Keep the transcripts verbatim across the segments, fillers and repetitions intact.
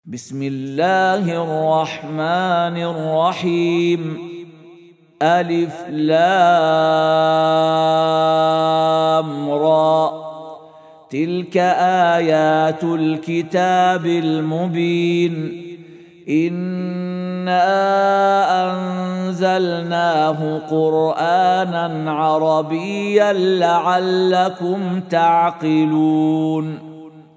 بسم الله الرحمن الرحيم. ألف لام را، تلك آيات الكتاب المبين. إنا أنزلناه قرآنا عربيا لعلكم تعقلون.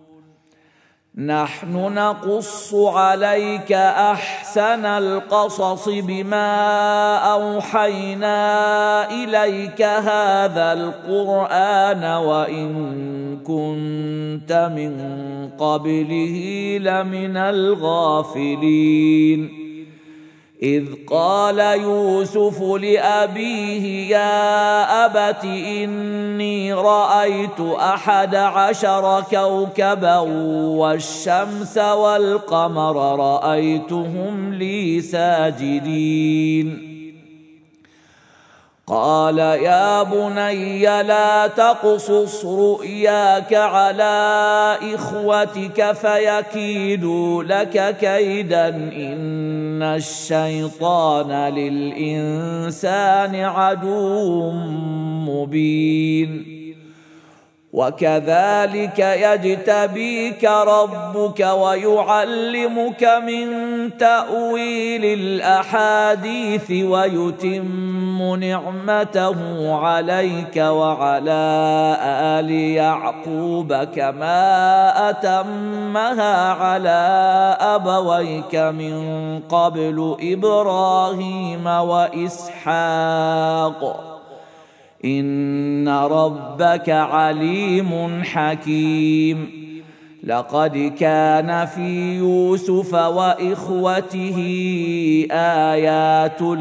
نحن نقص عليك أحسن القصص بما أوحينا إليك هذا القرآن وإن كنت من قبله لمن الغافلين. إذ قال يوسف لأبيه يا أبت إني رأيت أحد عشر كوكبا والشمس والقمر رأيتهم لي ساجدين. قال يا بني لا تقصص رؤياك على إخوتك فيكيدوا لك كيدا إن الشيطان للإنسان عدو مبين. وكذلك يجتبيك ربك ويعلمك من تأويل الأحاديث ويتم نعمته عليك وعلى آل يعقوب كما أتمها على أبويك من قبل إبراهيم وإسحاق إن ربك عليم حكيم. لقد كان في يوسف وإخوته آيات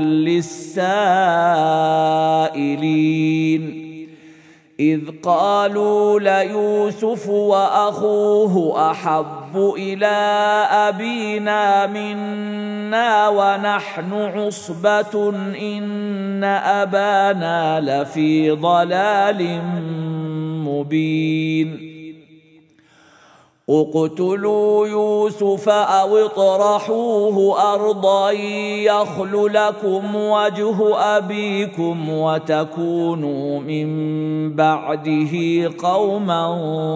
للسائلين إذ قالوا ليوسف وأخوه أحب إلى أبينا منا ونحن عصبة إن أبانا لفي ضلال مبين. اقتلوا يوسف أو اطرحوه أرضا يخل لكم وجه أبيكم وتكونوا من بعده قوما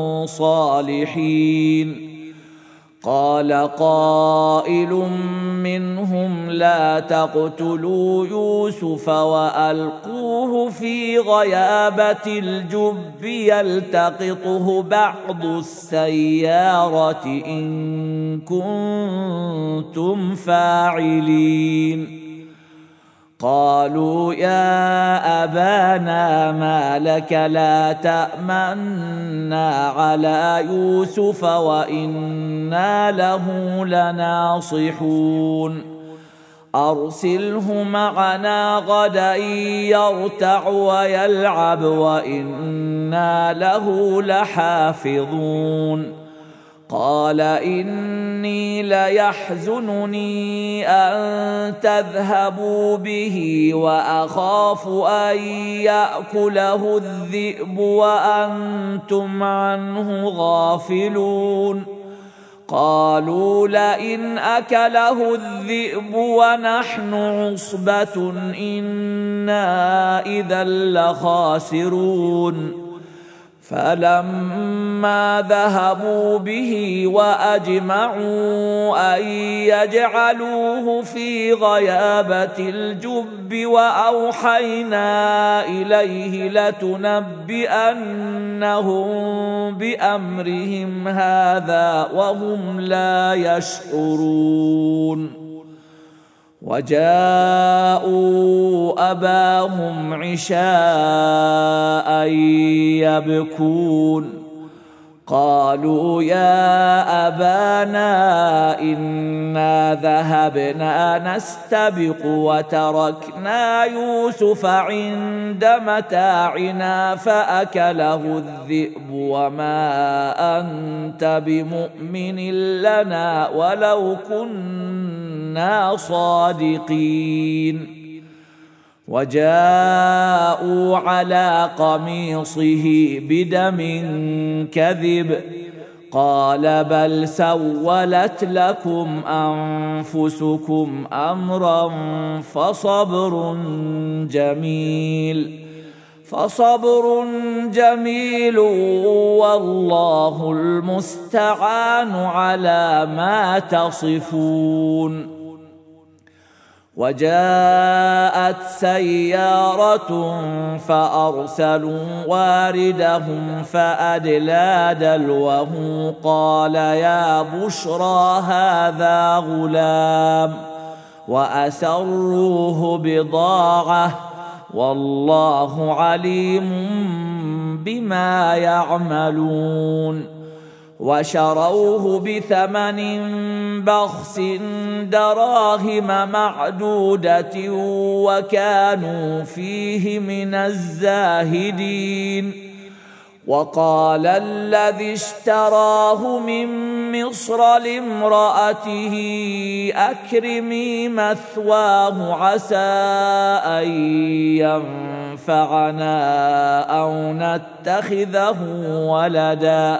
صالحين. قال قائل منهم لا تقتلوا يوسف وألقوه في غيابة الجب يلتقطه بعض السيارة إن كنتم فاعلين. قالوا يا أبانا ما لك لا تأمنا على يوسف وإنا له لناصحون. أرسله معنا غدا يرتع ويلعب وإنا له لحافظون. قال إني ليحزنني أن تذهبوا به وأخاف أن يأكله الذئب وأنتم عنه غافلون. قالوا لئن أكله الذئب ونحن عصبة إنا إذا لخاسرون. فلما ذهبوا به وأجمعوا أن يجعلوه في غيابة الجب وأوحينا إليه لتنبئنهم بأمرهم هذا وهم لا يشعرون. وجاءوا أباهم عشاء يبكون. قالوا يا أبانا إنا ذهبنا نستبق وتركنا يوسف عند متاعنا فأكله الذئب وما أنت بمؤمن لنا ولو كنا صادقين. وجاءوا على قميصه بدم كذب قال بل سولت لكم أنفسكم أمرا فصبر جميل فصبر جميل والله المستعان على ما تصفون. وجاءت سيارة فأرسلوا واردهم فأدلى دلوه قال يا بشرى هذا غلام وأسروه بضاعة والله عليم بما يعملون. وشروه بثمن بخس دراهم معدودة وكانوا فيه من الزاهدين. وقال الذي اشتراه من مصر لامرأته أكرمي مثواه عسى أن ينفعنا أو نتخذه ولدا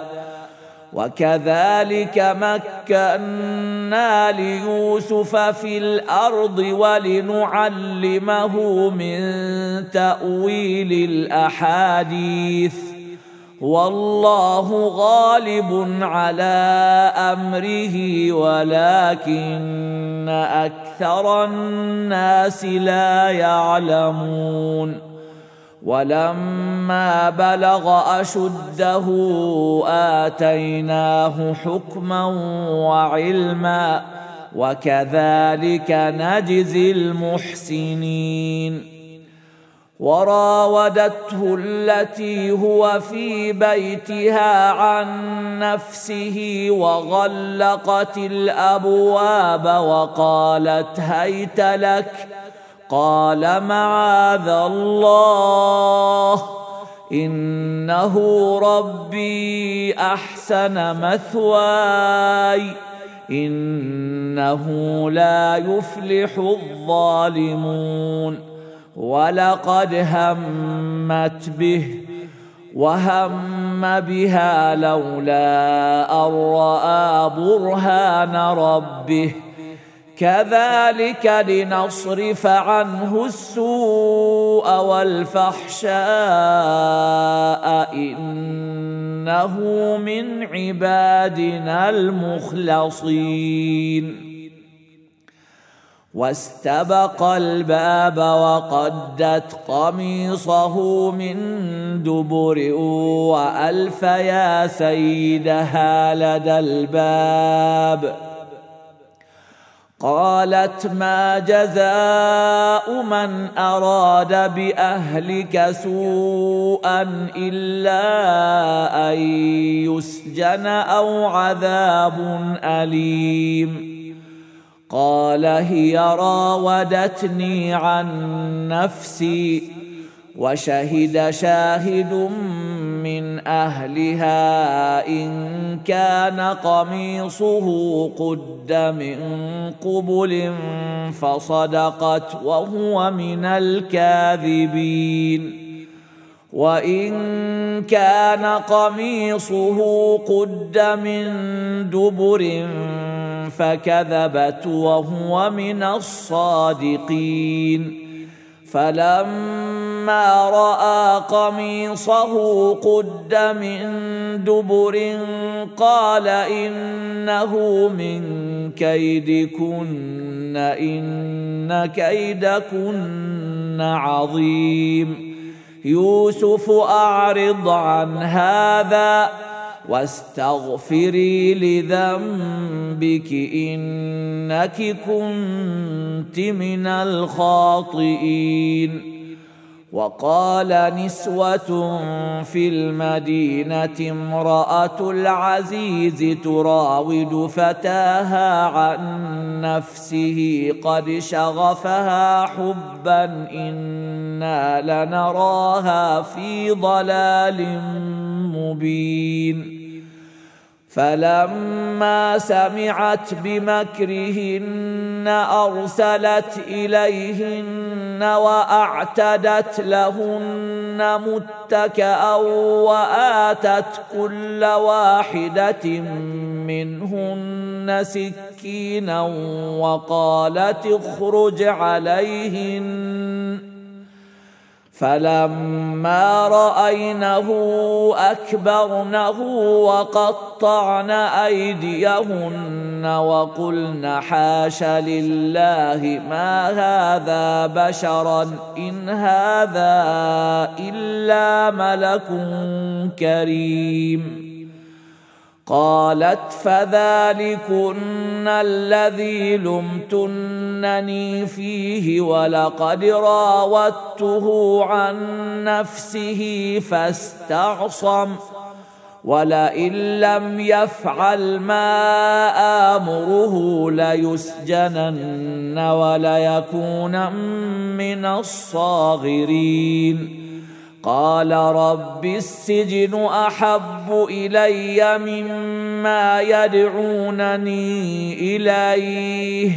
وكذلك مكنا ليوسف في الأرض ولنعلمه من تأويل الأحاديث والله غالب على أمره ولكن أكثر الناس لا يعلمون. ولما بلغ أشده آتيناه حكما وعلما وكذلك نجزي المحسنين. وراودته التي هو في بيتها عن نفسه وغلقت الأبواب وقالت هيت لك قال معاذ الله إنه ربي أحسن مثواي إنه لا يفلح الظالمون. ولقد همت به وهم بها لولا أن رأى برهان ربه كذلك لنصرف عنه السوء والفحشاء إنه من عبادنا المخلصين. واستبق الباب وقدت قميصه من دبر وألف يا سيدها لدى الباب قالت ما جزاء من أراد بأهلك سوءا إلا أن يسجن أو عذاب أليم. قال هي راودتني عن نفسي وشهد شاهد من أهلها إن كان قميصه قد من قبل فصدقت وهو من الكاذبين وإن كان قميصه قد من دبر فكذبت وهو من الصادقين. فلما رأى قميصه قد من دبر قال إنه من كيدكن إن كيدكن عظيم. يوسف أعرض عن هذا واستغفري لذنبك إنك كنت من الخاطئين. وقال نسوة في المدينة امرأة العزيز تراود فتاها عن نفسه قد شغفها حبا إنا لنراها في ضلال مبين. فلما سمعت بمكرهن أرسلت إليهن وأعتدت لهن متكأ وآتت كل واحدة منهن سكينا وقالت اخرج عليهن فلما رأينه أكبرنه وقطعن أيديهن وقلن حاش لله ما هذا بشرا إن هذا إلا ملك كريم. قالت فذلكن الذي لمتنني فيه ولقد راودته عن نفسه فاستعصم ولئن لم يفعل ما آمره ليسجنن وليكون من الصاغرين. قال رب السجن أحب إلي مما يدعونني إليه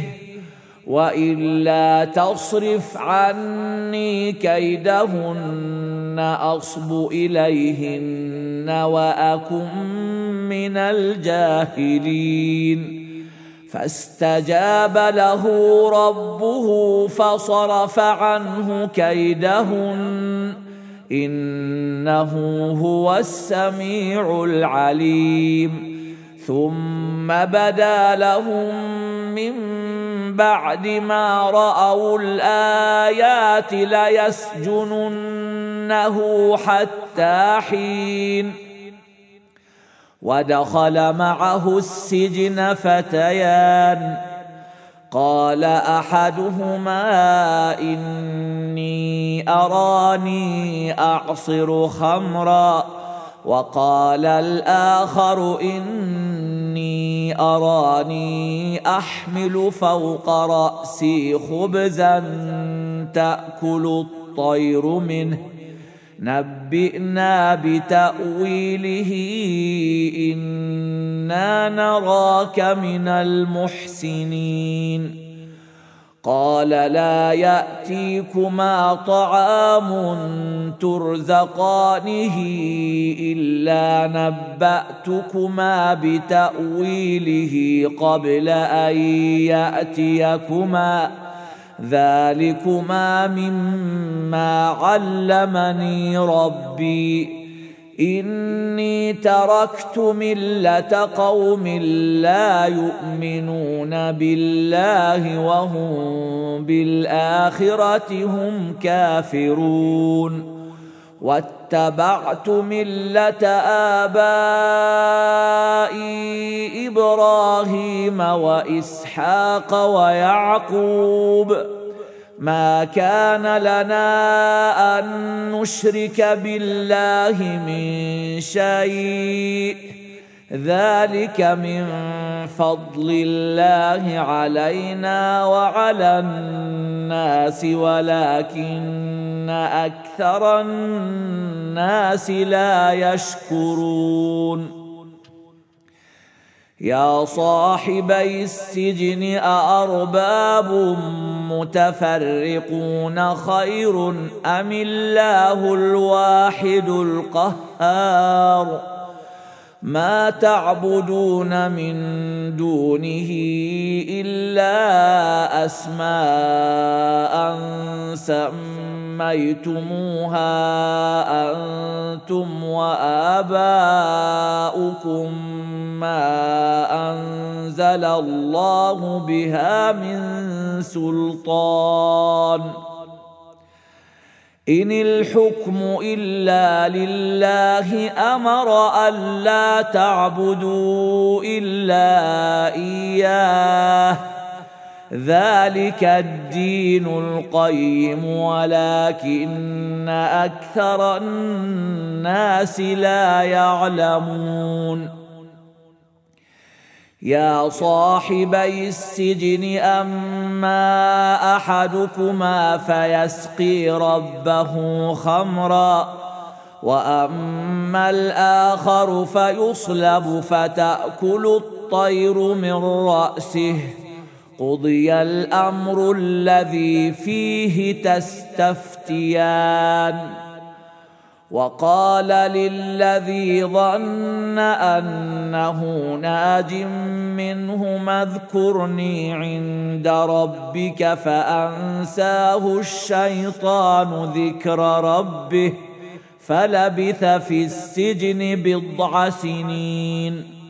وإلا تصرف عني كيدهن أصب إليهن وأكن من الجاهلين. فاستجاب له ربه فصرف عنه كيدهن إنه هو السميع العليم. ثم بدا لهم من بعد ما رأوا الآيات ليسجننه حتى حين. ودخل معه السجن فتيان قال أحدهما إني أراني أعصر خمرا وقال الآخر إني أراني أحمل فوق رأسي خبزا تأكل الطير منه نبئنا بتأويله إنا نراك من المحسنين. قال لا يأتيكما طعام ترزقانه إلا نبأتكما بتأويله قبل أن يأتيكما ذلكما مما علمني ربي إني تركت ملة قوم لا يؤمنون بالله وهم بالآخرة هم كافرون واتبعت ملة آبائي إبراهيم وإسحاق ويعقوب ما كان لنا أن نشرك بالله من شيء ذلك من فضل الله علينا وعلى الناس ولكن أكثر الناس لا يشكرون. يا صاحبي السجن أأرباب متفرقون خير أم الله الواحد القهار ما تعبدون من دونه إلا أسماء سميتموها أنتم وآباؤكم ما أنزل الله بها من سلطان إن الحكم إلا لله أمر ألا تعبدوا إلا إياه ذلك الدين القيم ولكن أكثر الناس لا يعلمون. يا صاحبي السجن أما أحدكما فيسقي ربه خمرا وأما الآخر فيصلب فتأكل الطير من رأسه قضي الأمر الذي فيه تستفتيان. وقال للذي ظن أنه ناج منهما اذكرني عند ربك فأنساه الشيطان ذكر ربه فلبث في السجن بضع سنين.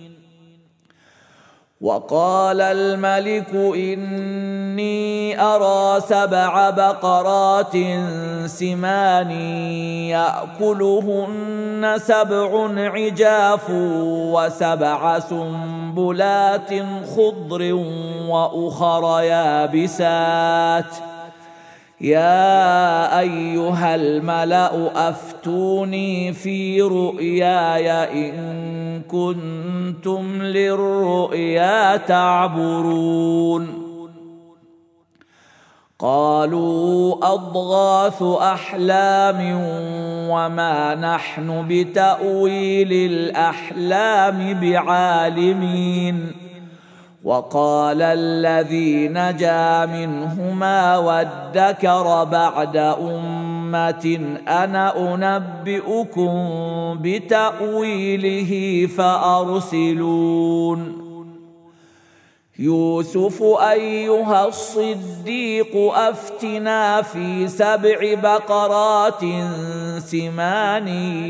وقال الملك إني أرى سبع بقرات سمان يأكلهن سبع عجاف وسبع سنبلات خضر وأخر يابسات يا أيها الملأ أفتوني في رؤياي إن كنتم للرؤيا تعبرون. قالوا أضغاث أحلام وما نحن بتأويل الأحلام بعالمين. وقال الذي نجا منهما وادكر بعد أمة أنا أنبئكم بتأويله فأرسلون. يوسف أيها الصديق أفتنا في سبع بقرات سمان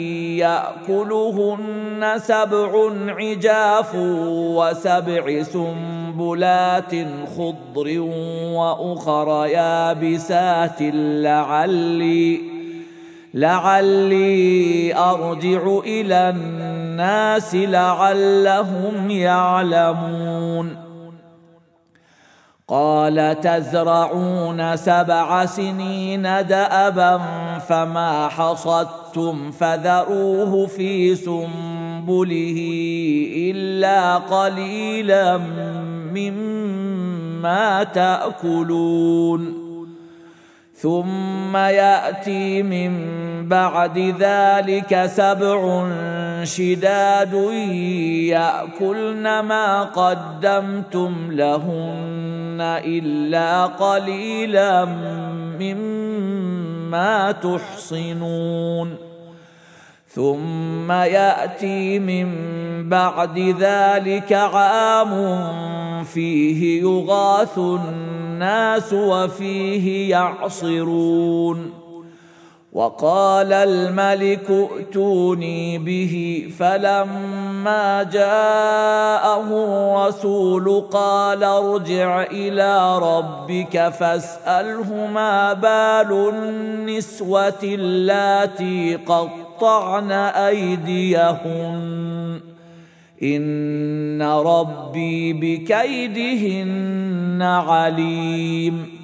يأكلهن سبع عجاف وسبع سنبلات خضر وأخر يابسات لعلي لعلي أرجع إلى الناس لعلهم يعلمون. قال تزرعون سبع سنين دأبا فما حصدتم فذروه في سنبله إلا قليلا مما تأكلون. ثم يأتي من بعد ذلك سبع شداد يأكلن ما قدمتم لهن إلا قليلا مما تحصنون. ثم يأتي من بعد ذلك عام فيه يغاث الناس وفيه يعصرون. وقال الملك ائتوني به فلما جاءه الرسول قال ارجع إلى ربك فاسأله ما بال النسوة اللاتي قطعن أيديهن إن ربي بكيدهن عليم.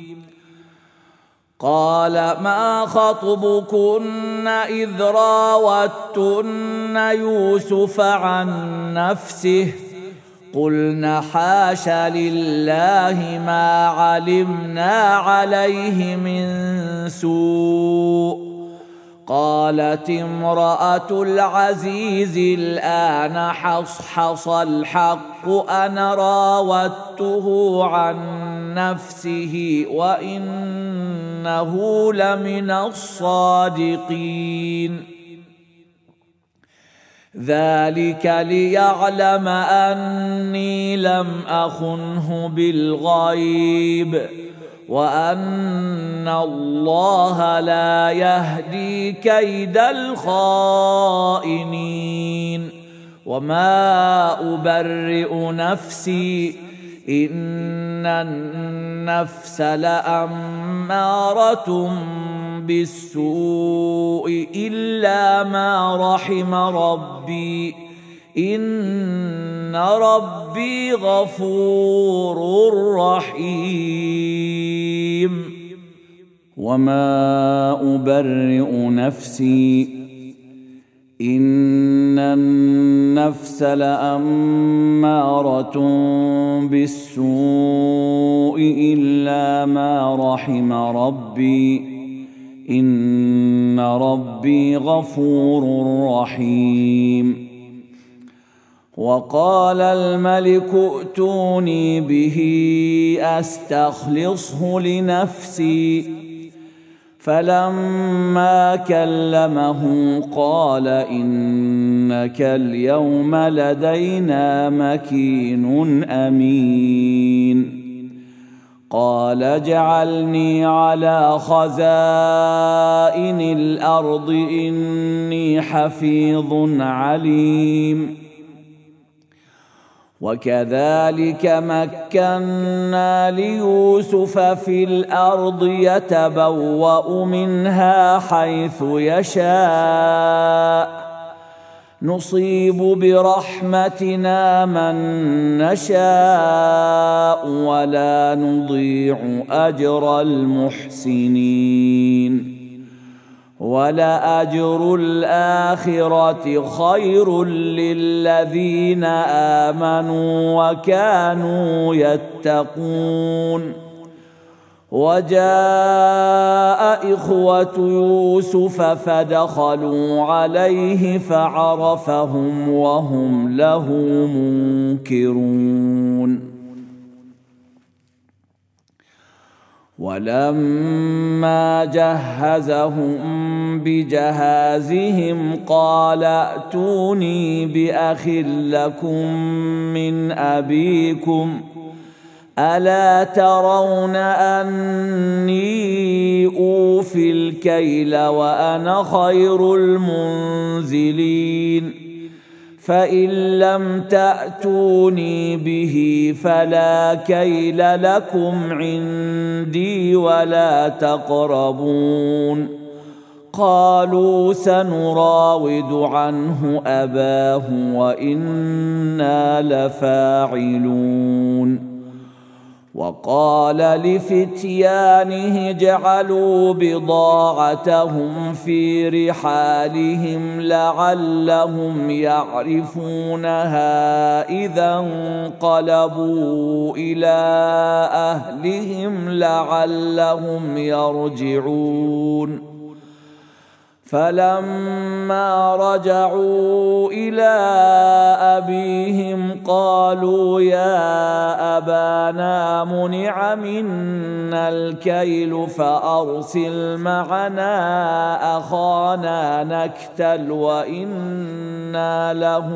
قال ما خطبكن إذ راوتن يوسف عن نفسه قلن حاش لله ما علمنا عليه من سوء. قالت امرأة العزيز الآن حصحص الحق أنا راودته عن نفسه وإنه لمن الصادقين. ذلك ليعلم أني لم أخنه بالغيب وأن الله لا يهدي كيد الخائنين. وما أبرئ نفسي إن النفس لأمارة بالسوء إلا ما رحم ربي إن ربي غفور رحيم. وما أبرئ نفسي إن النفس لأمارة بالسوء إلا ما رحم ربي إن ربي غفور رحيم. وقال الملك ائتوني به أستخلصه لنفسي، فلما كلمه قال إنك اليوم لدينا مكين أمين. قال اجعلني على خزائن الأرض إني حفيظ عليم. وكذلك مكنا ليوسف في الأرض يتبوأ منها حيث يشاء، نصيب برحمتنا من نشاء ولا نضيع أجر المحسنين. ولأجر الآخرة خير للذين آمنوا وكانوا يتقون. وجاء إخوة يوسف فدخلوا عليه فعرفهم وهم له منكرون. ولما جهزهم بجهازهم قال ائتوني بأخ لكم من أبيكم ألا ترون أني أوفي الكيل وأنا خير المنزلين؟ فإن لم تأتوني به فلا كيل لكم عندي ولا تقربون. قالوا سنراود عنه أباه وإنا لفاعلون. وقال لفتيانه اجعلوا بضاعتهم في رحالهم لعلهم يعرفونها إذا انقلبوا إلى أهلهم لعلهم يرجعون. فلما رجعوا إلى أبيهم قالوا يا أبانا منع منا الكيل فأرسل معنا أخانا نكتل وإنا له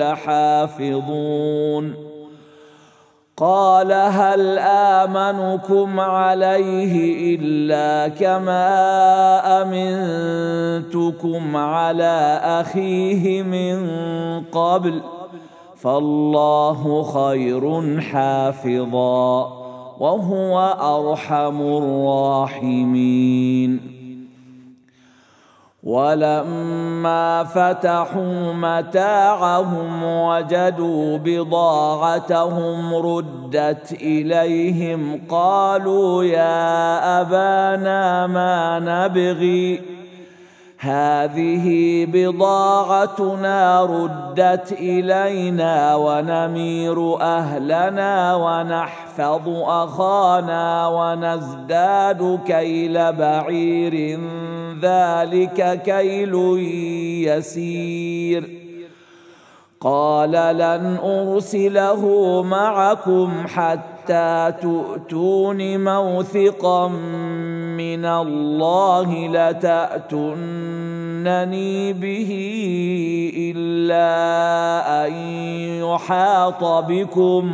لحافظون. قال هل آمنكم عليه إلا كما أمنتكم على أخيه من قبل، فالله خير حافظا وهو أرحم الراحمين. ولما فتحوا متاعهم وجدوا بضاعتهم ردت إليهم قالوا يا أبانا ما نبغي هذه بضاعتنا ردت إلينا ونمير أهلنا ونحفظ أخانا ونزداد كيل بعير ذلك كيل يسير. قال لن أرسله معكم حتى تؤتون موثقا من الله لتأتونني به إلا أن يحاط بكم.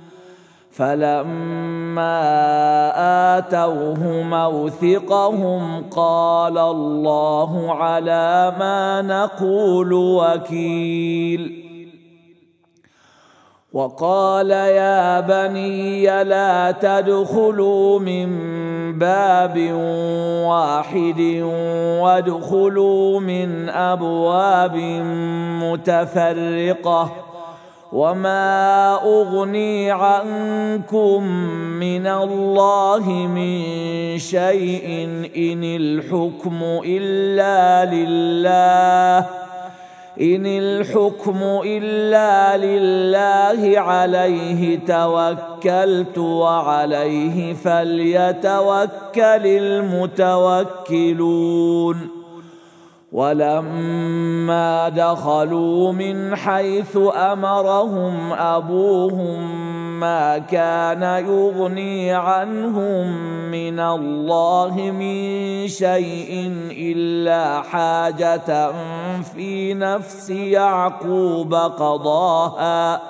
فلما آتوه موثقهم قال الله على ما نقول وكيل. وقال يا بني لا تدخلوا من باب واحد وادخلوا من أبواب متفرقة وما أغني عنكم من الله من شيء إن الحكم إلا لله إن الحكم إلا لله عليه توكلت وعليه فليتوكل المتوكلون ولما دخلوا من حيث أمرهم أبوهم ما كان يغني عنهم من الله من شيء إلا حاجة في نفس يعقوب قضاها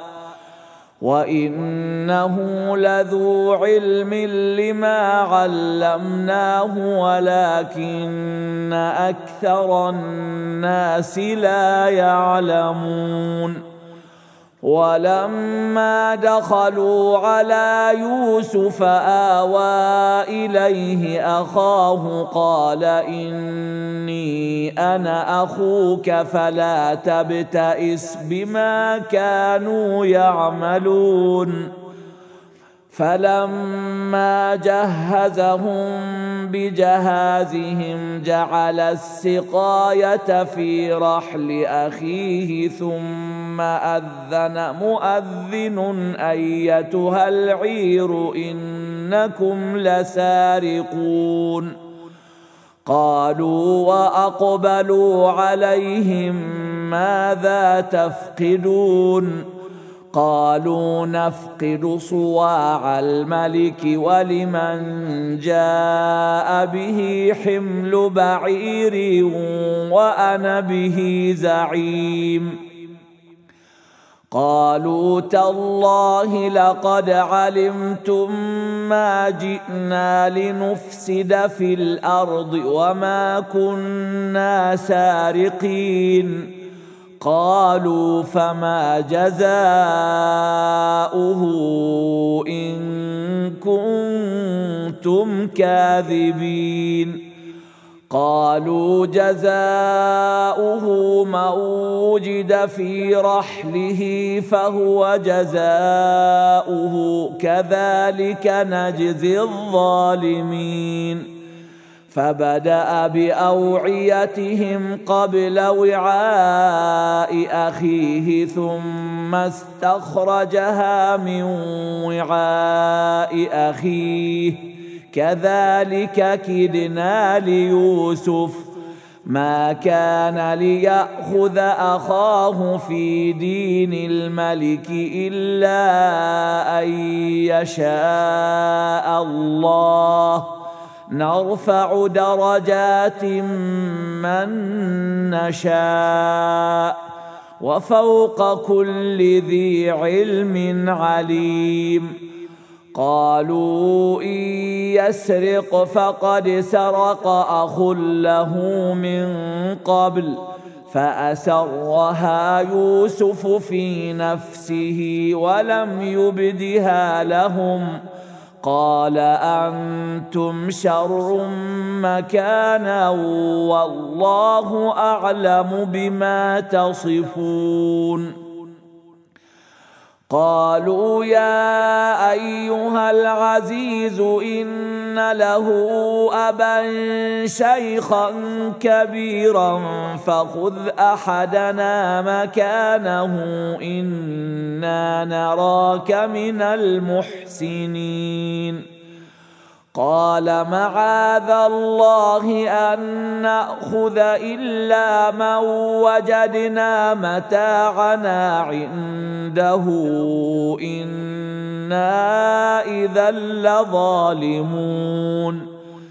وإنه لذو علم لما علمناه ولكن أكثر الناس لا يعلمون ولما دخلوا على يوسف آوى إليه أخاه قال إني أنا أخوك فلا تبتئس بما كانوا يعملون فلما جهزهم بجهازهم جعل السقاية في رحل أخيه ثم أذن مؤذن أيتها العير إنكم لسارقون قالوا وأقبلوا عليهم ماذا تفقدون قالوا نفقد صواع الملك ولمن جاء به حمل بعير وأنا به زعيم قالوا تالله لقد علمتم ما جئنا لنفسد في الأرض وما كنا سارقين قالوا فما جزاؤه إن كنتم كاذبين قالوا جزاؤه من وجد في رحله فهو جزاؤه كذلك نجزي الظالمين فبدأ بأوعيتهم قبل وعاء أخيه ثم استخرجها من وعاء أخيه كذلك كدنا ليوسف ما كان ليأخذ أخاه في دين الملك إلا أن يشاء الله نرفع درجات من نشاء وفوق كل ذي علم عليم قالوا إن يسرق فقد سرق أخ له من قبل فأسرها يوسف في نفسه ولم يبدها لهم قال أنتم شر مكانا والله أعلم بما تصفون قالوا يا أيها العزيز إن له أبا شيخا كبيرا فخذ أحدنا مكانه إنا نراك من المحسنين قال معاذ الله أن نأخذ إلا من وجدنا متاعنا عنده إنا إذا لظالمون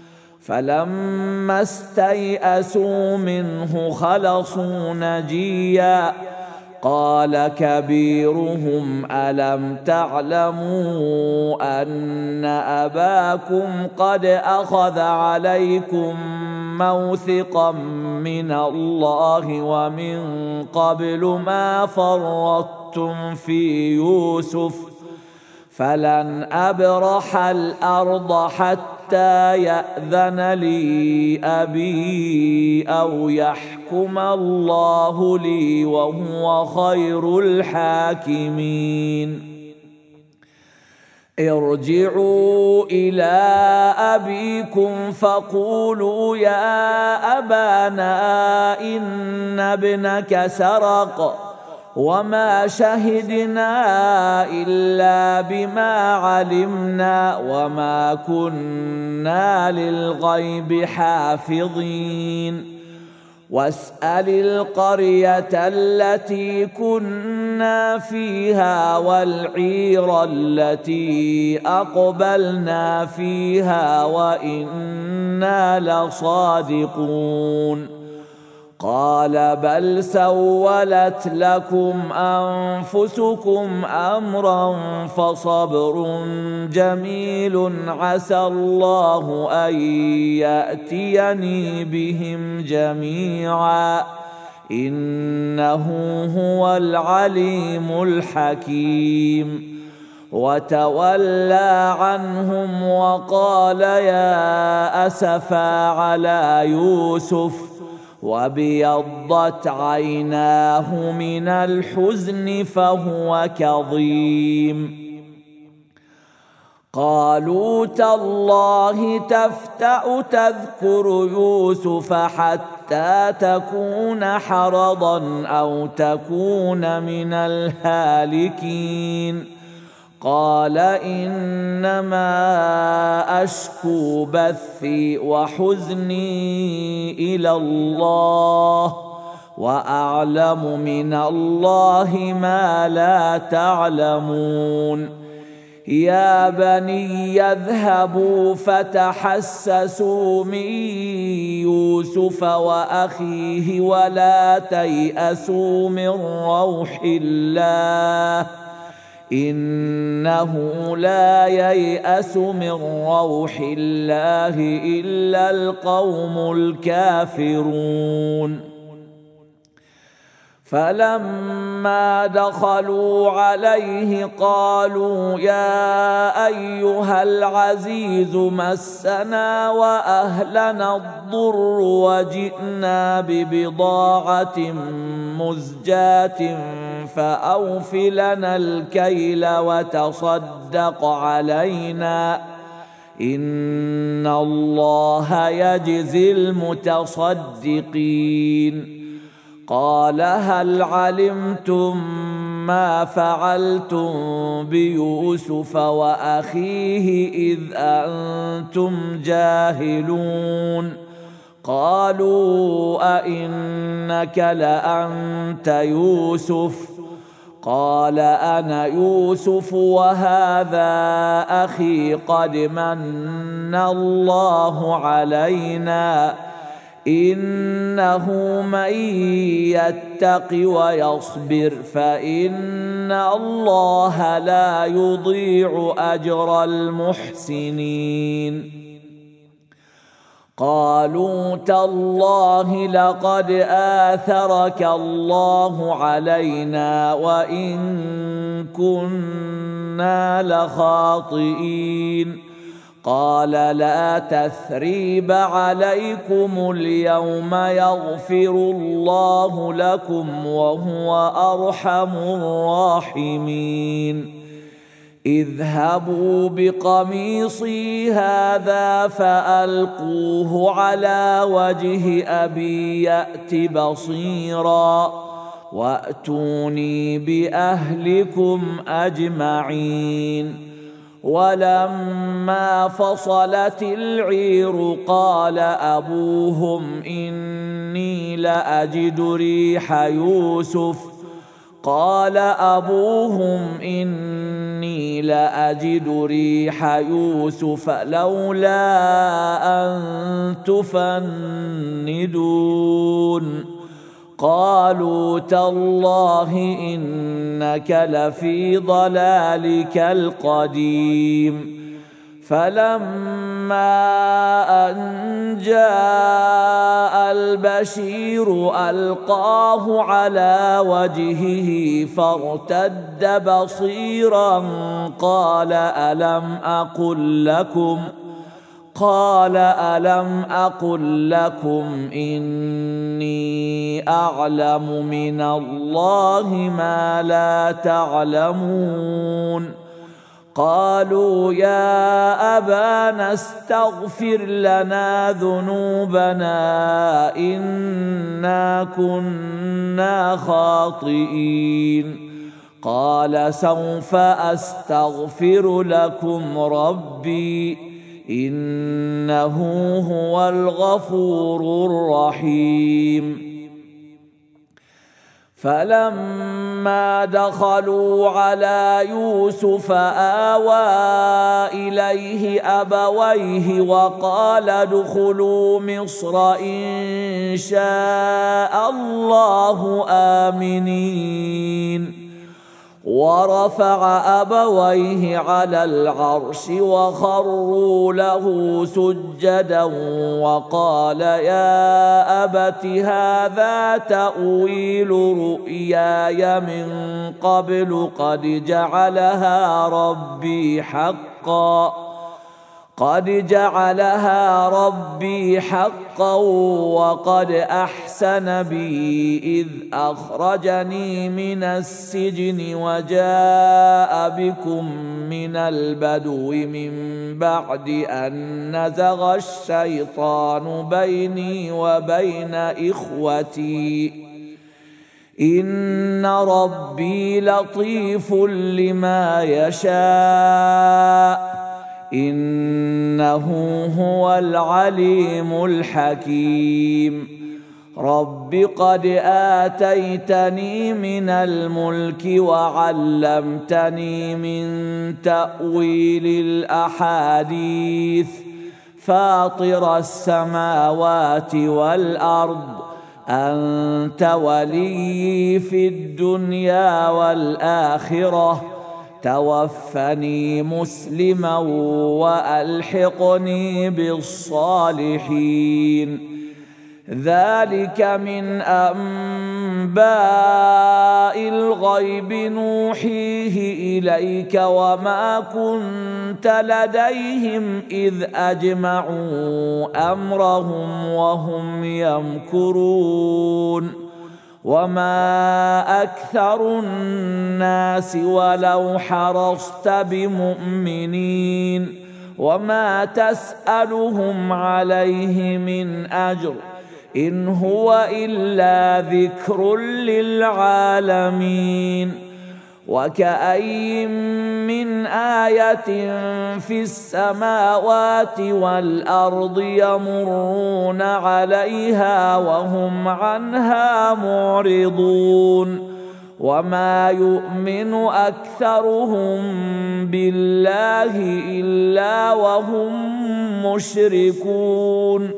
فلما استيئسوا منه خلصوا نجيا قال كبيرهم ألم تعلموا أن أباكم قد أخذ عليكم موثقا من الله ومن قبل ما فرطتم في يوسف فلن أبرح الأرض حتى يأذن لي أبي أو يحكم الله لي وهو خير الحاكمين ارجعوا إلى أبيكم فقولوا يا أبانا إن ابنك سرق وما شهدنا إلا بما علمنا وما كنا للغيب حافظين واسأل القرية التي كنا فيها والعير التي أقبلنا فيها وإنا لصادقون قال بل سولت لكم أنفسكم أمرا فصبر جميل عسى الله أن يأتيني بهم جميعا إنه هو العليم الحكيم وتولى عنهم وقال يا أسفا على يوسف وابيضت عيناه من الحزن فهو كظيم قالوا تالله تفتأ تذكر يوسف حتى تكون حرضا أو تكون من الهالكين قال إنما أشكو بثي وحزني إلى الله وأعلم من الله ما لا تعلمون يا بني يذهبوا فتحسسوا من يوسف وأخيه ولا تيأسوا من روح الله إنه لا ييأس من روح الله إلا القوم الكافرون فلما دخلوا عليه قالوا يا أيها العزيز مسنا وأهلنا الضر وجئنا ببضاعة مزجاة فأوف لنا الكيل وتصدق علينا إن الله يجزي المتصدقين قال هل علمتم ما فعلتم بيوسف وأخيه إذ أنتم جاهلون قالوا أئنك لأنت يوسف قال أنا يوسف وهذا أخي قد من الله علينا إنه من يتق ويصبر فإن الله لا يضيع أجر المحسنين قالوا تالله لقد آثرك الله علينا وإن كنا لخاطئين قال لا تثريب عليكم اليوم يغفر الله لكم وهو أرحم الراحمين اذهبوا بقميصي هذا فألقوه على وجه أبي يأت بصيرا وأتوني بأهلكم أجمعين ولما فصلت العير قال أبوهم إني لأجد ريح يوسف قال أبوهم إني لأجد ريح يوسف لولا أن تفندون قالوا تالله إنك لفي ضلالك القديم فلما أن جاء البشير ألقاه على وجهه فارتد بصيرا قال ألم أقل لكم قال ألم أقل لكم إني أعلم من الله ما لا تعلمون قالوا يا أبانا استغفر لنا ذنوبنا إنا كنا خاطئين. قال سوف أستغفر لكم ربي إنه هو الغفور الرحيم. فلما دخلوا على يوسف آوى إليه أبويه وقال ادخلوا مصر إن شاء الله آمنين. ورفع أبويه على العرش وخروا له سجدا وقال يا أبت هذا تأويل رؤياي من قبل قد جعلها ربي حقا قد جعلها ربي حقا وقد أحسن بي إذ أخرجني من السجن وجاء بكم من البدو من بعد أن نزغ الشيطان بيني وبين إخوتي إن ربي لطيف لما يشاء إنه هو العليم الحكيم. رب قد آتيتني من الملك وعلمتني من تأويل الأحاديث فاطر السماوات والأرض أنت ولي في الدنيا والآخرة توفني مسلما وألحقني بالصالحين. ذلك من أنباء الغيب نوحيه إليك وما كنت لديهم إذ أجمعوا أمرهم وهم يمكرون. وما أكثر الناس ولو حرصت بمؤمنين وما تسألهم عليه من أجر إن هو إلا ذكر للعالمين. وكأي من آية في السماوات والأرض يمرون عليها وهم عنها معرضون وما يؤمن أكثرهم بالله إلا وهم مشركون.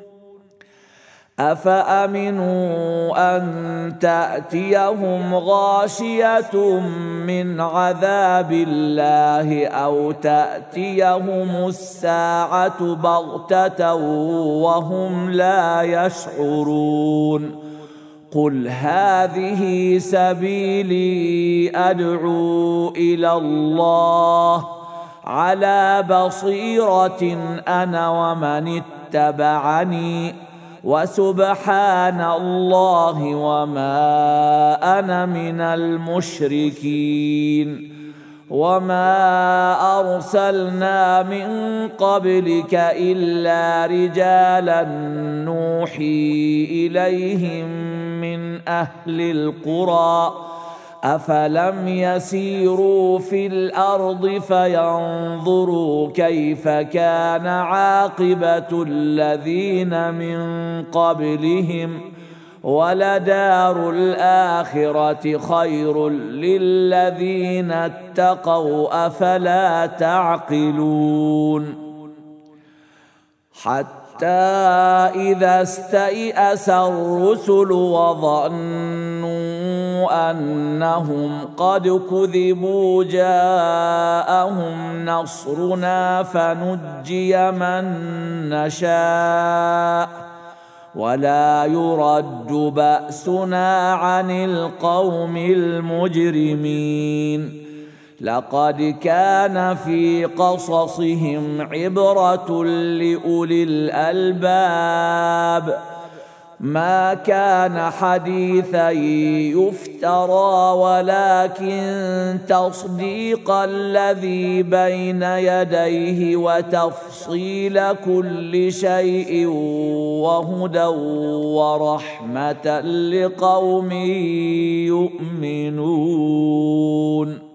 أفأمنوا أن تأتيهم غاشية من عذاب الله أو تأتيهم الساعة بغتة وهم لا يشعرون. قل هذه سبيلي أدعو إلى الله على بصيرة أنا ومن اتبعني وسبحان الله وما أنا من المشركين. وما أرسلنا من قبلك إلا رجالا نوحي إليهم من أهل القرى أفلم يسيروا في الأرض فينظروا كيف كان عاقبة الذين من قبلهم ولدار الآخرة خير للذين اتقوا أفلا تعقلون. حتى إذا استيأس الرسل وظنوا أنهم قد كذبوا جاءهم نصرنا فنجي من نشاء ولا يرد بأسنا عن القوم المجرمين. لقد كان في قصصهم عبرة لأولي الألباب ما كان حديثا يفترى ولكن تصديق الذي بين يديه وتفصيل كل شيء وهدى ورحمة لقوم يؤمنون.